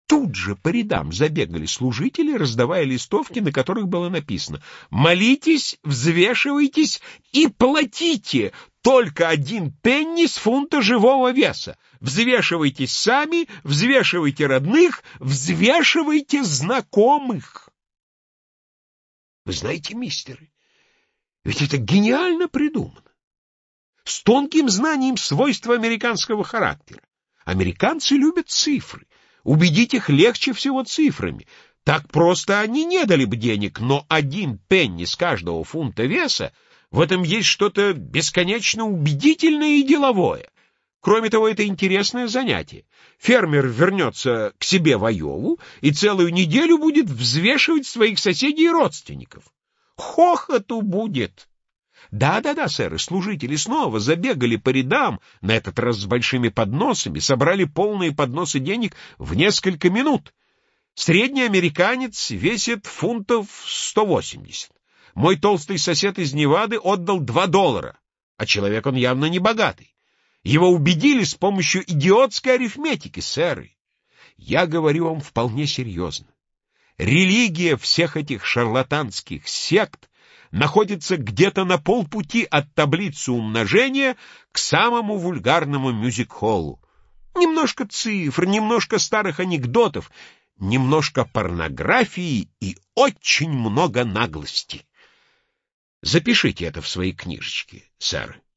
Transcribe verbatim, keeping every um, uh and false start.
Тут же по рядам забегали служители, раздавая листовки, на которых было написано: «Молитесь, взвешивайтесь и платите только один пенни с фунта живого веса. Взвешивайтесь сами, взвешивайте родных, взвешивайте знакомых». Вы знаете, мистеры, ведь это гениально придумано. С тонким знанием свойств американского характера. Американцы любят цифры. Убедить их легче всего цифрами. Так просто они не дали бы денег, но один пенни с каждого фунта веса, в этом есть что-то бесконечно убедительное и деловое. Кроме того, это интересное занятие. Фермер вернется к себе в Айову и целую неделю будет взвешивать своих соседей и родственников. Хохоту будет. Да-да-да, сэр, и служители снова забегали по рядам, на этот раз с большими подносами, собрали полные подносы денег в несколько минут. Средний американец весит фунтов сто восемьдесят. Мой толстый сосед из Невады отдал два доллара, а человек он явно не богатый. Его убедили с помощью идиотской арифметики, сэры. Я говорю вам вполне серьезно. Религия всех этих шарлатанских сект находится где-то на полпути от таблицы умножения к самому вульгарному мюзик-холлу. Немножко цифр, немножко старых анекдотов, немножко порнографии и очень много наглости. Запишите это в свои книжечки, сэр.